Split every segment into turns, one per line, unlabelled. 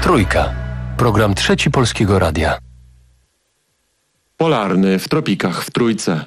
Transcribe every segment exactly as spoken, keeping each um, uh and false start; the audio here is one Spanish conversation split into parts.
Trójka. Program Trzeci Polskiego Radia.
Polarny w tropikach w Trójce.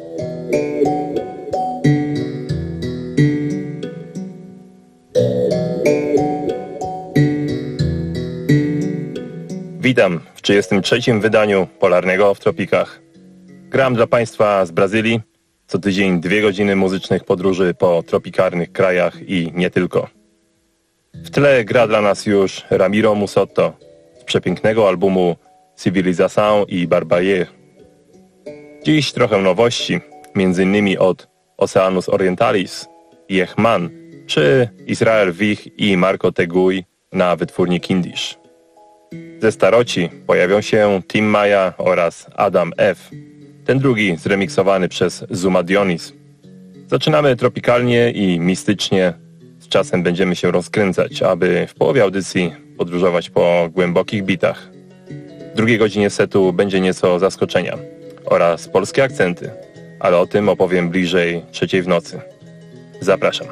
Witam w trzydziestym trzecim wydaniu Polarnego w tropikach. Gram dla Państwa z Brazylii. Co tydzień dwie godziny muzycznych podróży po tropikalnych krajach i nie tylko. W tle gra dla nas już Ramiro Musotto z przepięknego albumu Civilização i Barbarie. Dziś trochę nowości, między innymi od Oceanus Orientalis, Jehman czy Israel Wich i Marco Tegui na wytwórni Kindisch. Ze staroci pojawią się Tim Maya oraz Adam F., ten drugi zremiksowany przez Zuma Dionis. Zaczynamy tropikalnie i mistycznie, z czasem będziemy się rozkręcać, aby w połowie audycji podróżować po głębokich bitach. W drugiej godzinie setu będzie nieco zaskoczenia oraz polskie akcenty, ale o tym opowiem bliżej trzeciej w nocy. Zapraszam.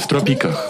w tropikach.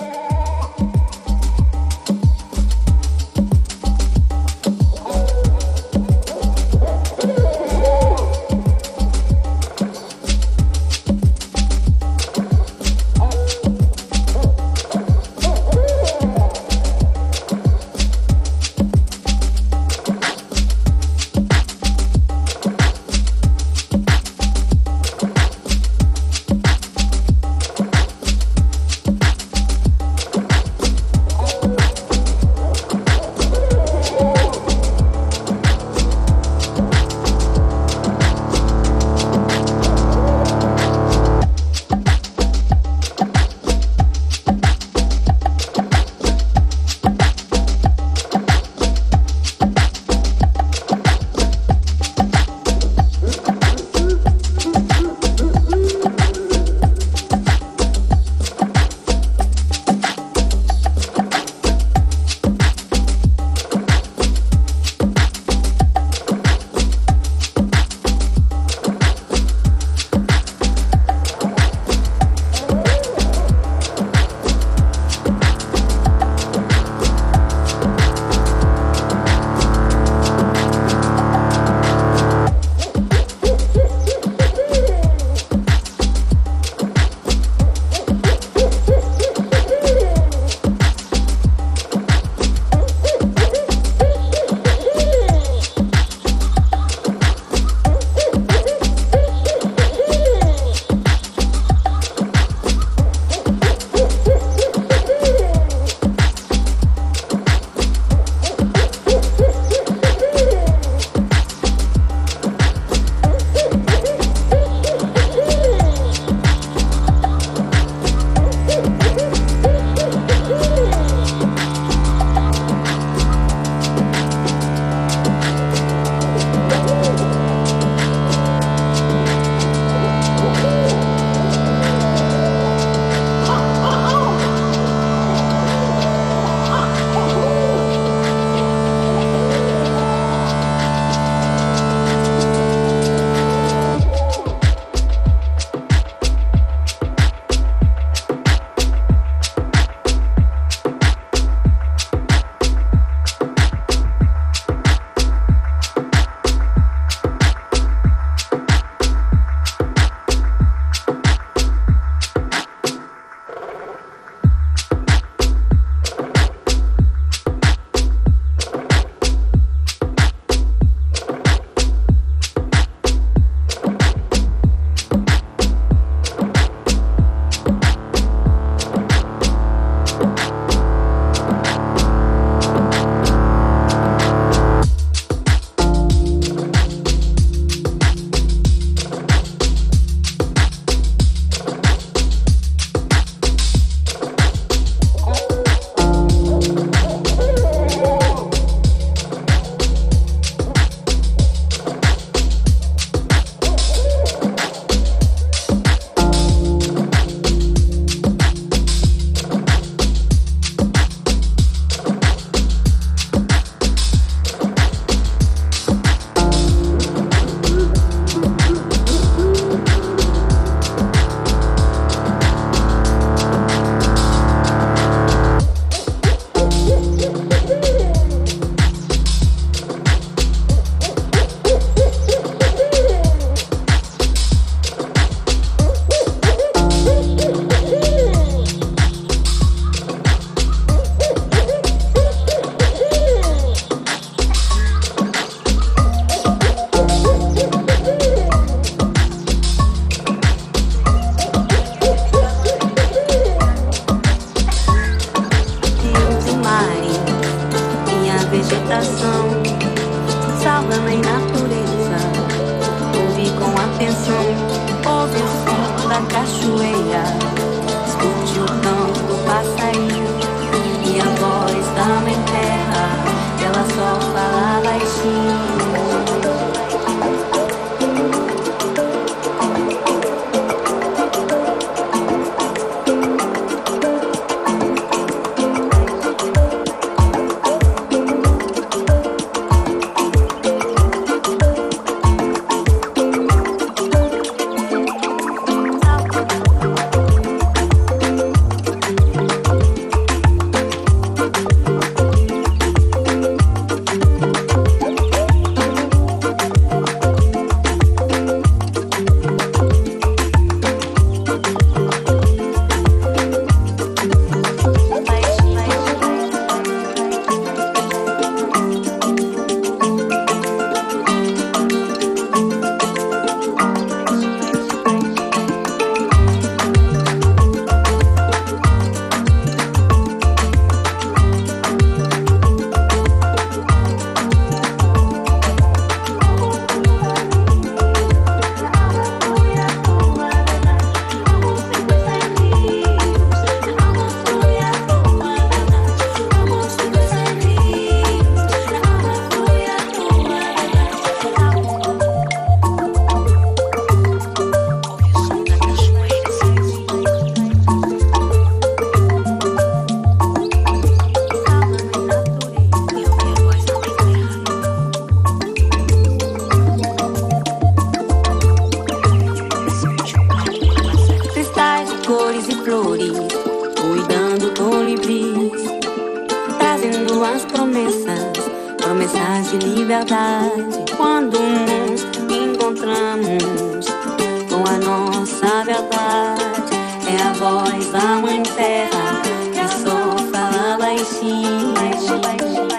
de liberdade quando nos encontramos com a nossa verdade. É a voz da mãe terra que só fala baixinho, baixinho, baixinho.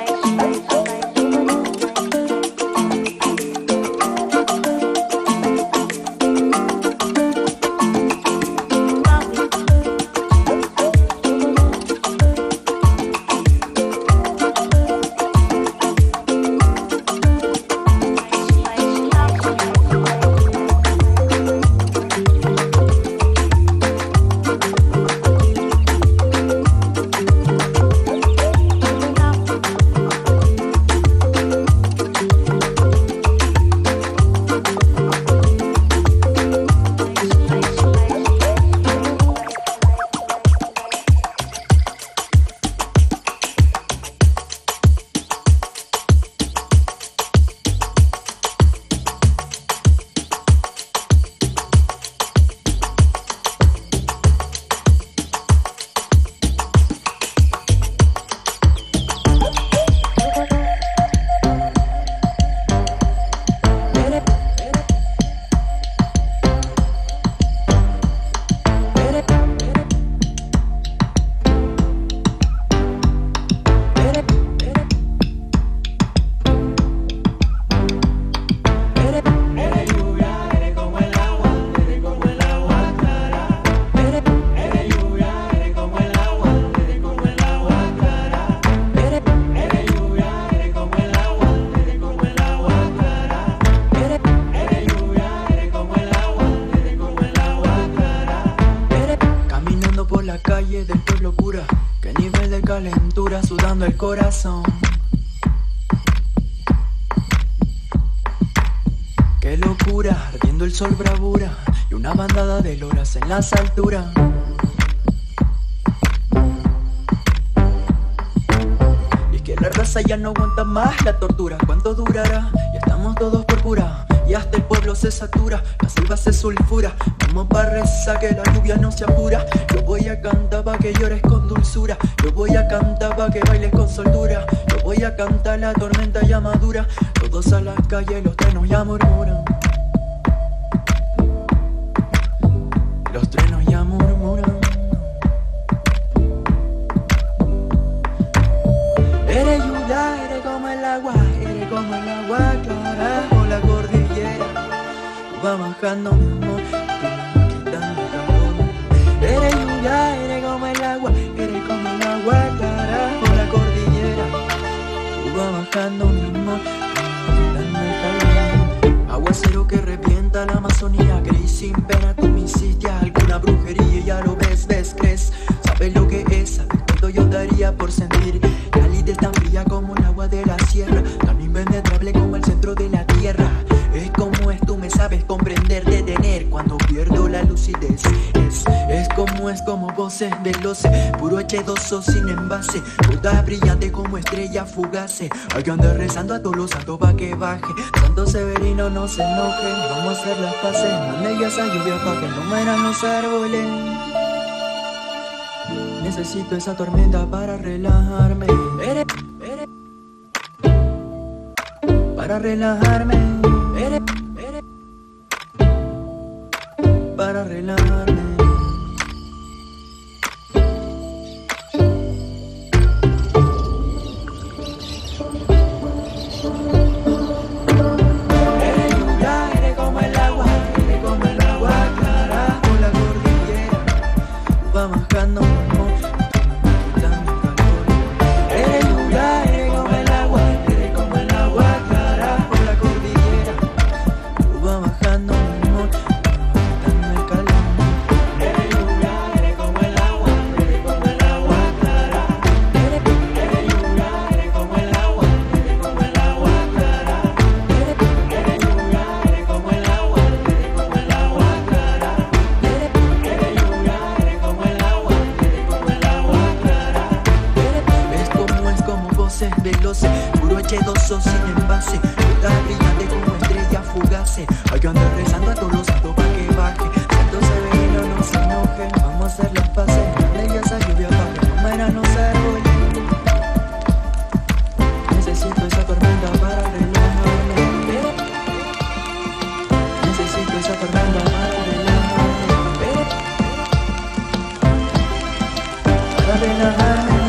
Corazón, qué locura, ardiendo el sol bravura y una bandada de loras en las alturas. Y es que la raza ya no aguanta más la tortura. ¿Cuánto durará? Ya estamos todos por pura y hasta el pueblo se satura, la selva se sulfura. Vamos pa' rezar que la lluvia no se apura. Yo voy a cantar pa' que llores con dulzura. Yo voy a cantar pa' que bailes con soltura. Yo voy a cantar la tormenta ya madura. Todos a la calle, los trenos ya murmuran. Los trenos ya murmuran. Eres lluvia, eres como el agua, eres como el agua clara o la cordillera. Va bajando mi amor, quitando calor. Eres lluvia, eres como el agua, eres como el agua clara o la cordillera. Va bajando mi amor, quitando calor. Aguacero que revienta la Amazonía, gris sin pena. Tú me hiciste alguna brujería y ya lo ves, ves, crees. Sabes lo que es, sabes cuánto yo daría por sentir calidez tan fría como el agua de la sierra, tan impenetrable como el centro de la tierra. Es como es, tú me sabes comprender, detener cuando pierdo la lucidez. Es, es como es, como voces del doce, puro H dos O sin envase, puta brillante como estrella fugace. Hay que andar rezando a todos los santos pa' que baje. Santo Severino no se enoje, vamos a hacer las paces. Mande ya esa lluvia pa' que no mueran los árboles. Necesito esa tormenta para relajarme. Eres, eres, para relajarme. Eres, eres, para relajarme. Eres lluvia, eres como el agua, eres como el agua clara o la cordillera. Va bajando. Puro H dos O sin envase, puta brillante como estrella fugace. Hay que andar rezando a todos los santos pa' que baje. Santo Severino no se enoje, vamos a hacer las paces. Mande ya esa lluvia pa' que no mueran los árboles. Necesito esa tormenta para relajarme.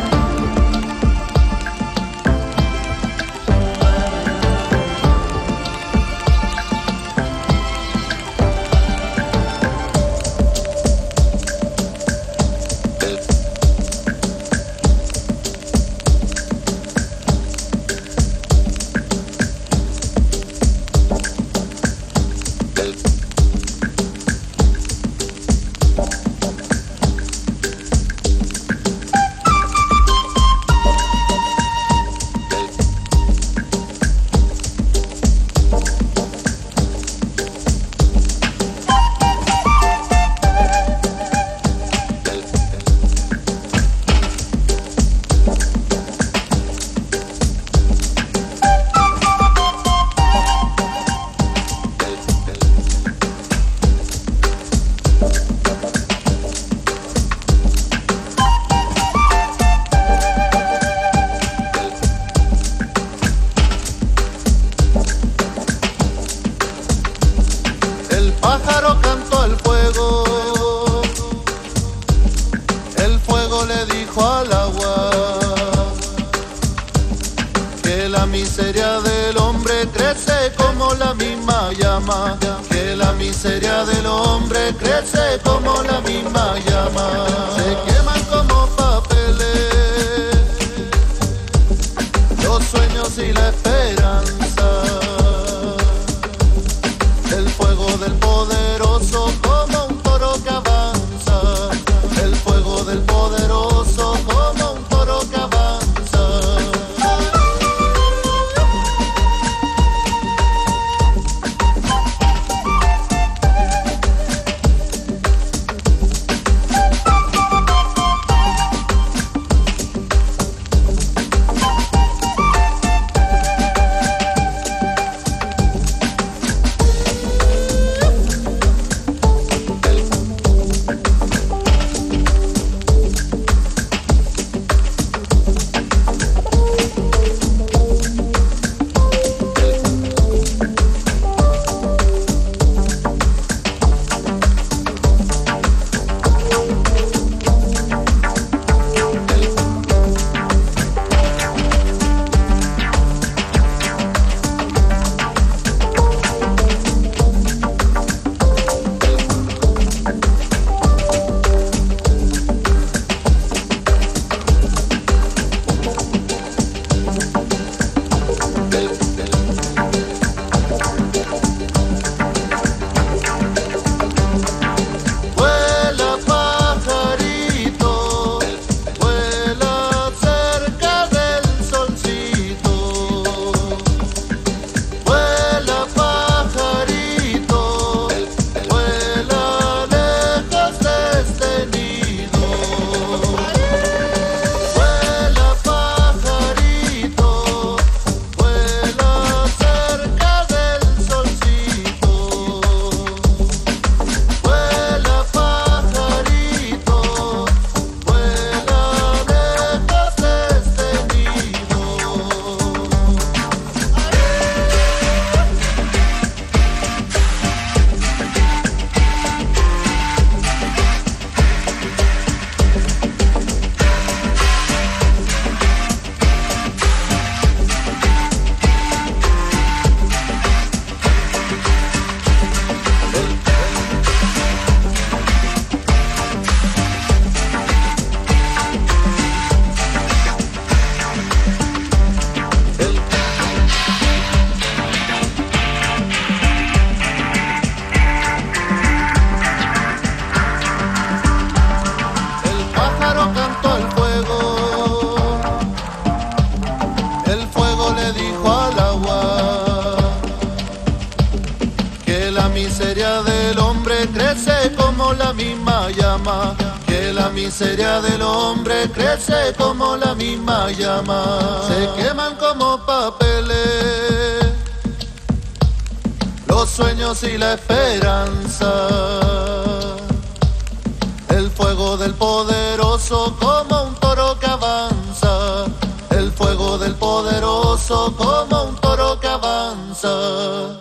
crece como la misma llama, que la miseria del hombre crece como la misma llama. Se queman como papeles los sueños y la esperanza, el fuego del poderoso como un toro que avanza, el fuego del poderoso como un toro que avanza.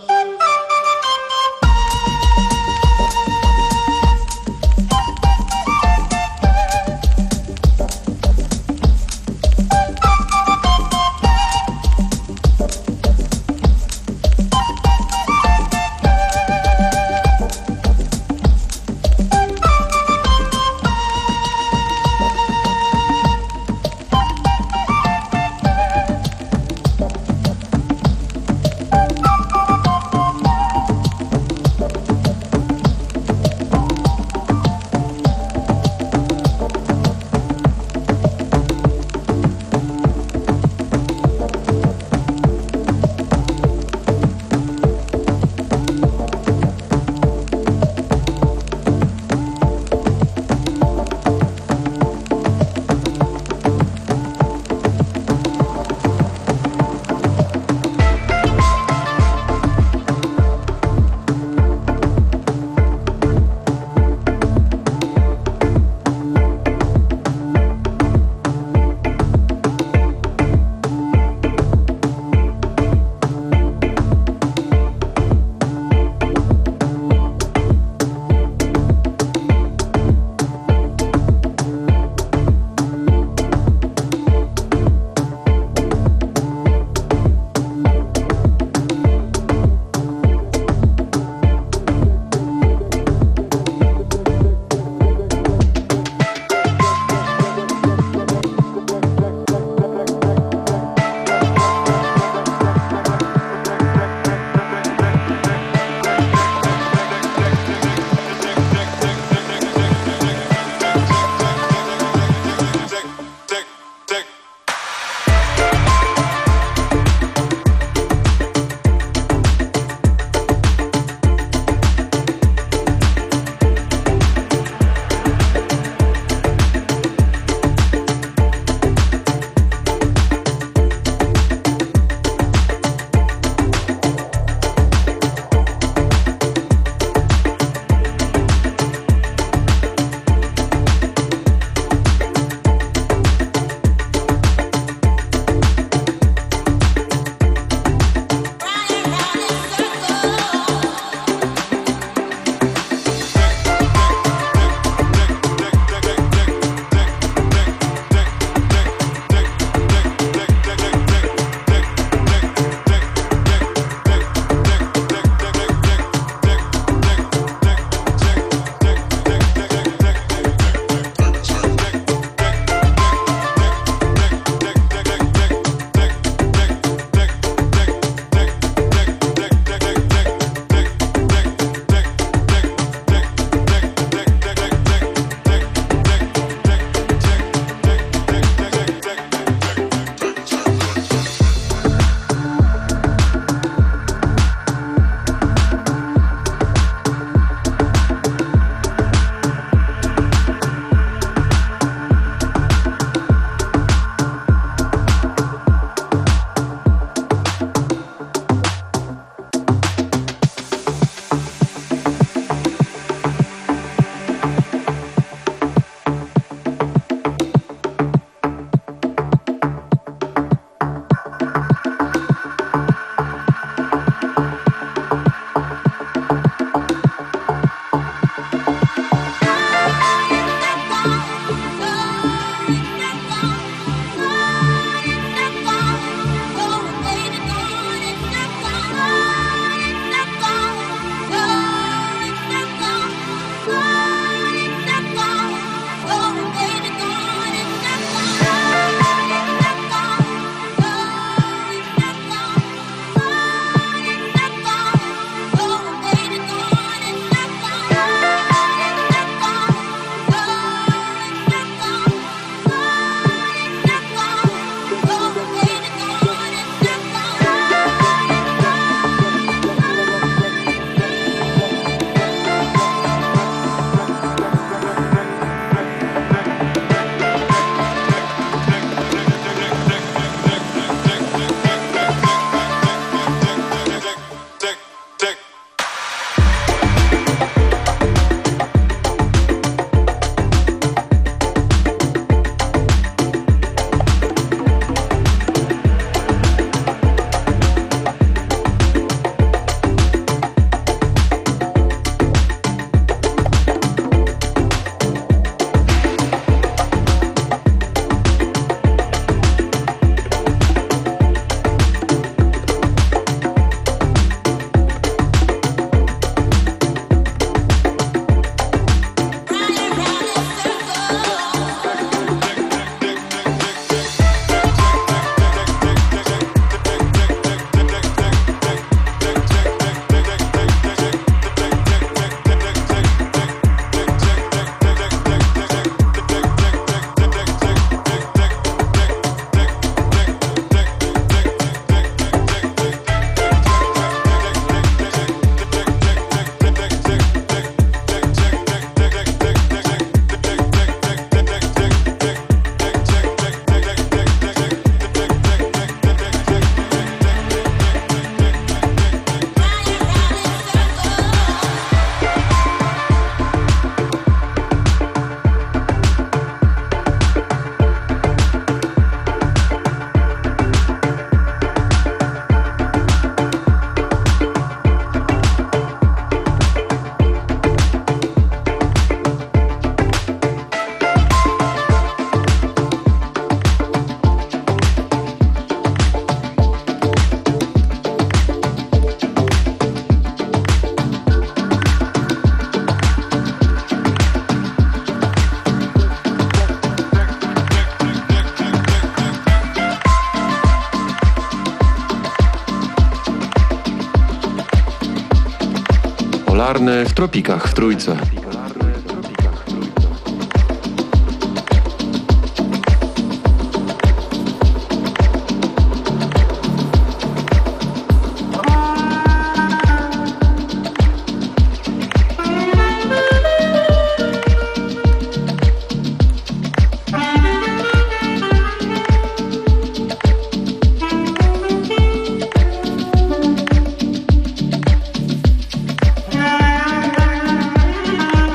Polarne w tropikach w Trójce.
Thank you.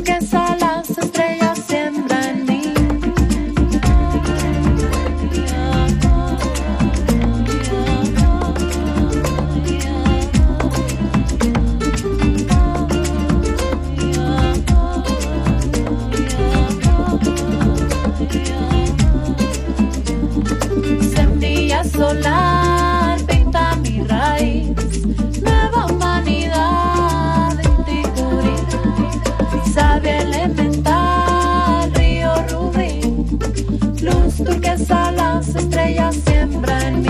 turquesa las estrellas siembra en mí. Semilla solar pinta mi raíz, nueva humanidad en Ticurí, savia elemental, río rubí, luz turquesa las estrellas siembra en mí.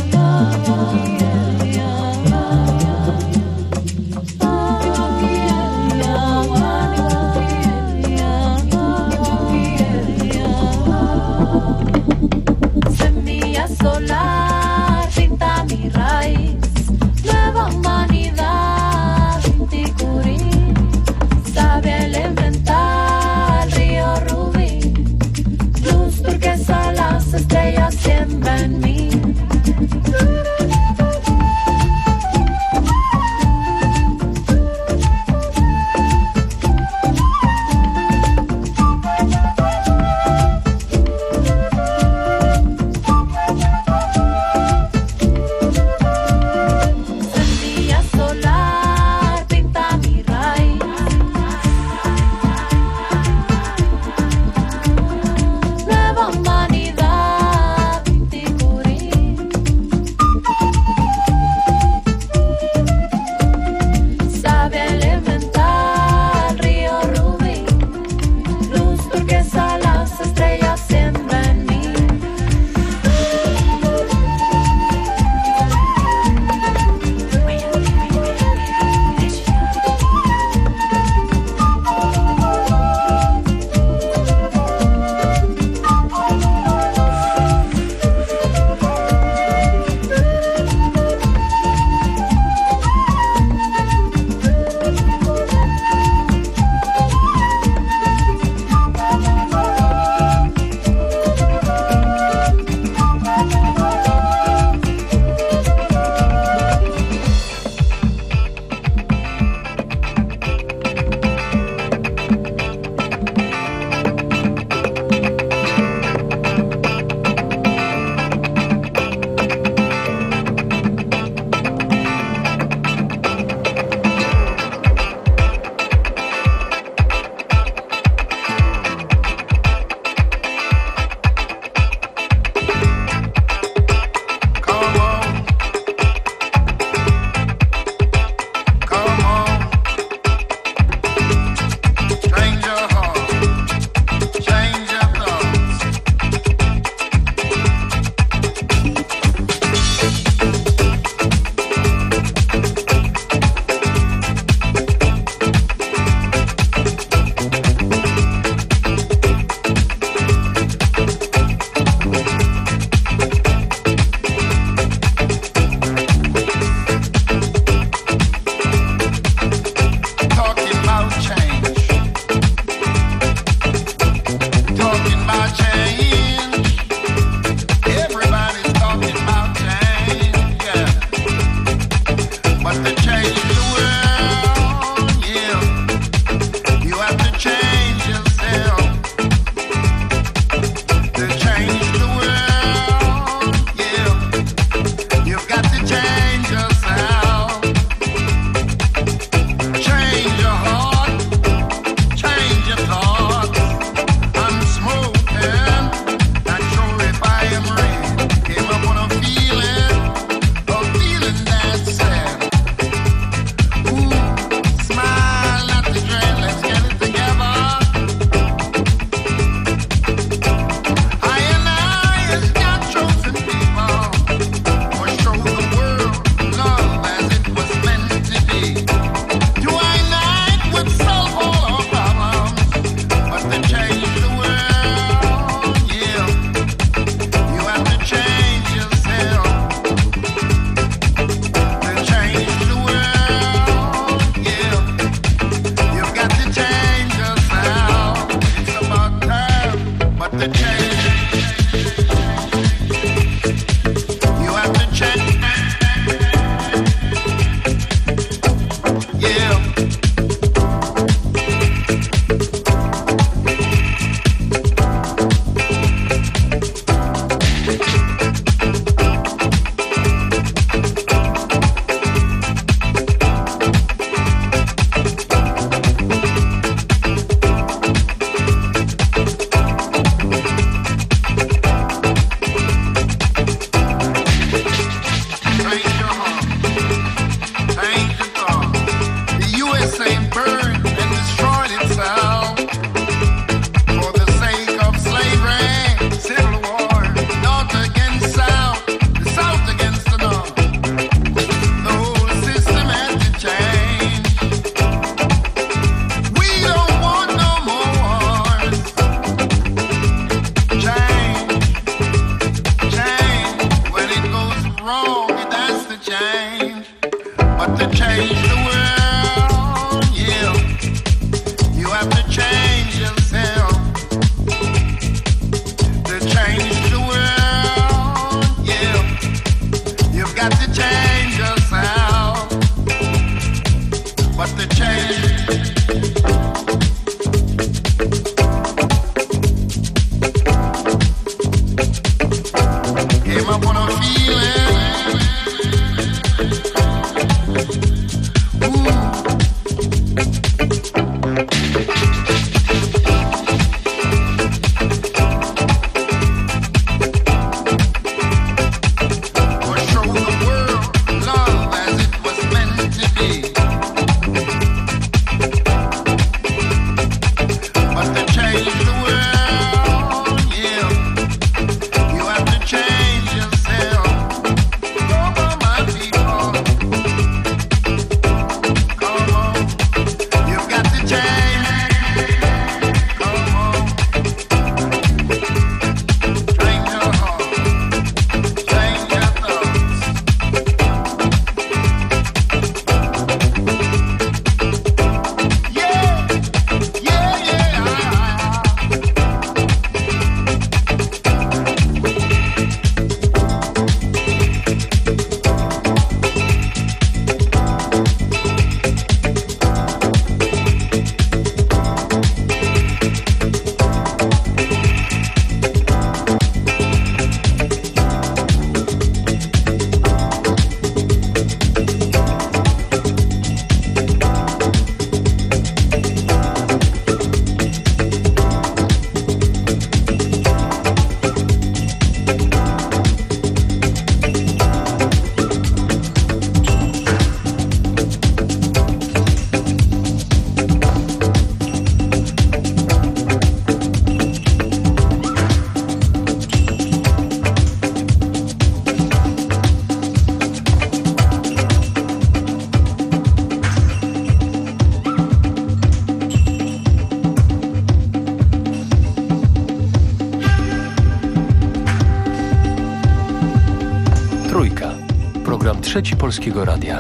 Yeah.
Trzeci Polskiego Radia.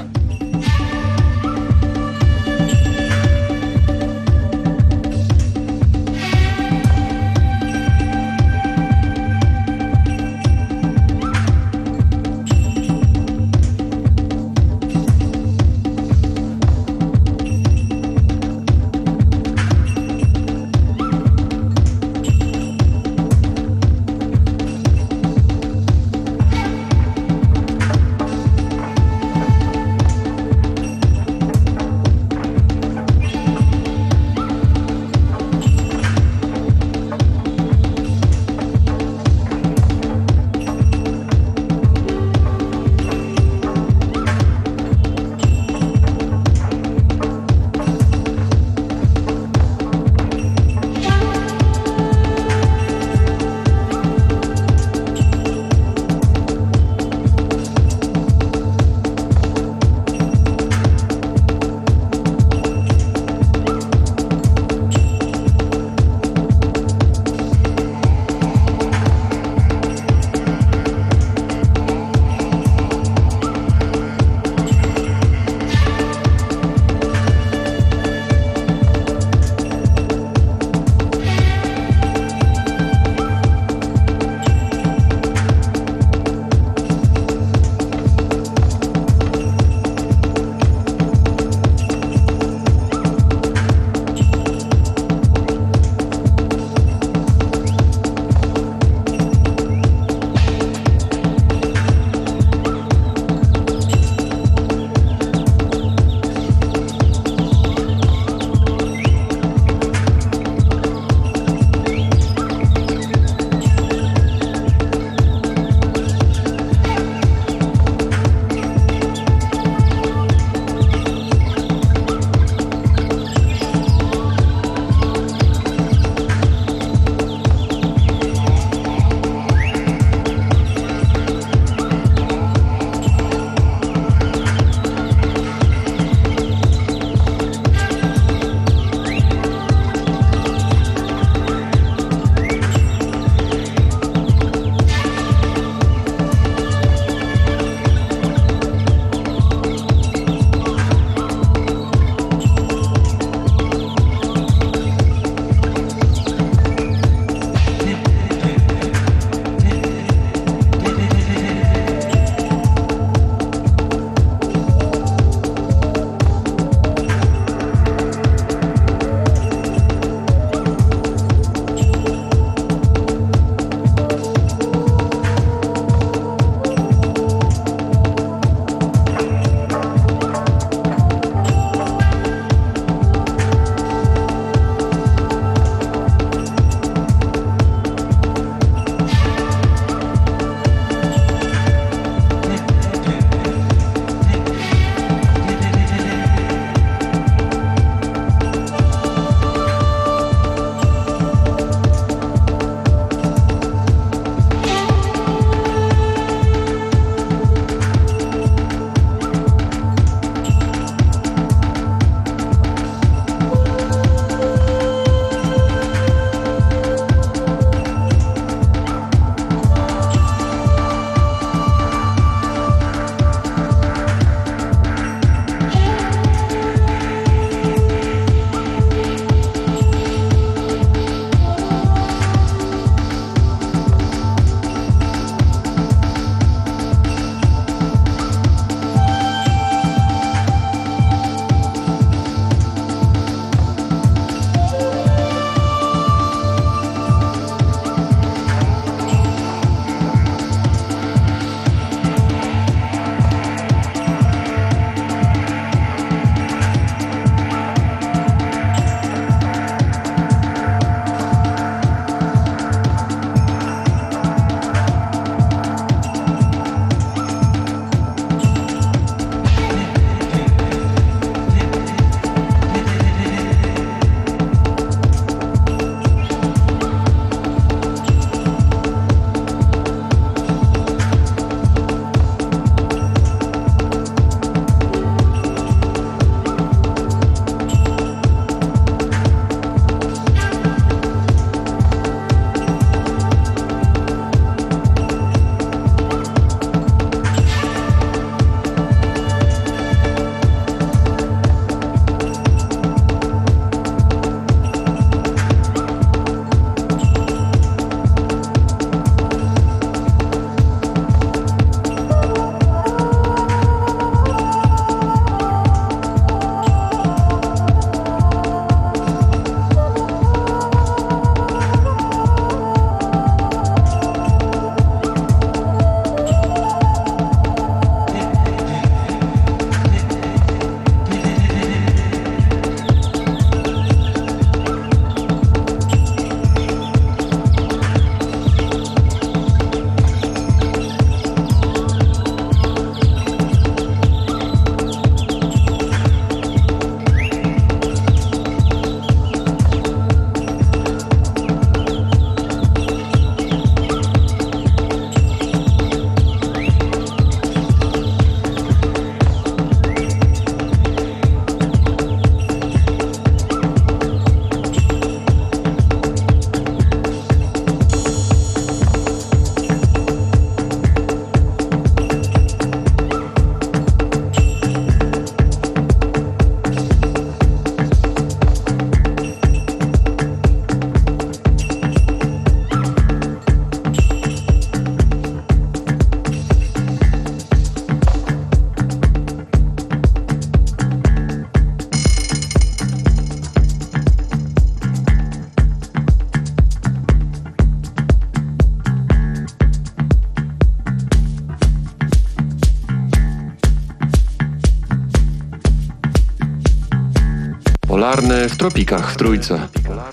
Polarne w tropikach w Trójce.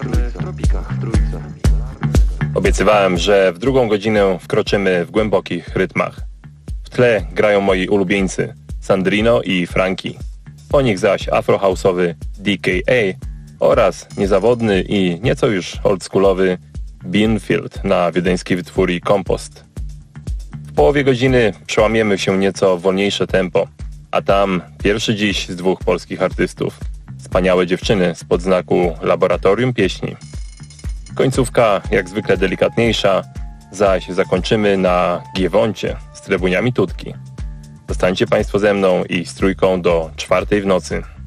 Obiecywałem, że w drugą godzinę wkroczymy w głębokich rytmach. W tle grają moi ulubieńcy Sandrino i Frankie. Po nich zaś afrohouse'owy D K A oraz niezawodny i nieco już oldschoolowy Beanfield na wiedeńskiej wytwórni Kompost. W połowie godziny przełamiemy się nieco w wolniejsze tempo, a tam pierwszy dziś z dwóch polskich artystów. Wspaniałe dziewczyny spod znaku Laboratorium Pieśni. Końcówka jak zwykle delikatniejsza, zaś zakończymy na Giewoncie z trebuniami Tutki. Zostańcie Państwo ze mną i z Trójką do czwartej w nocy.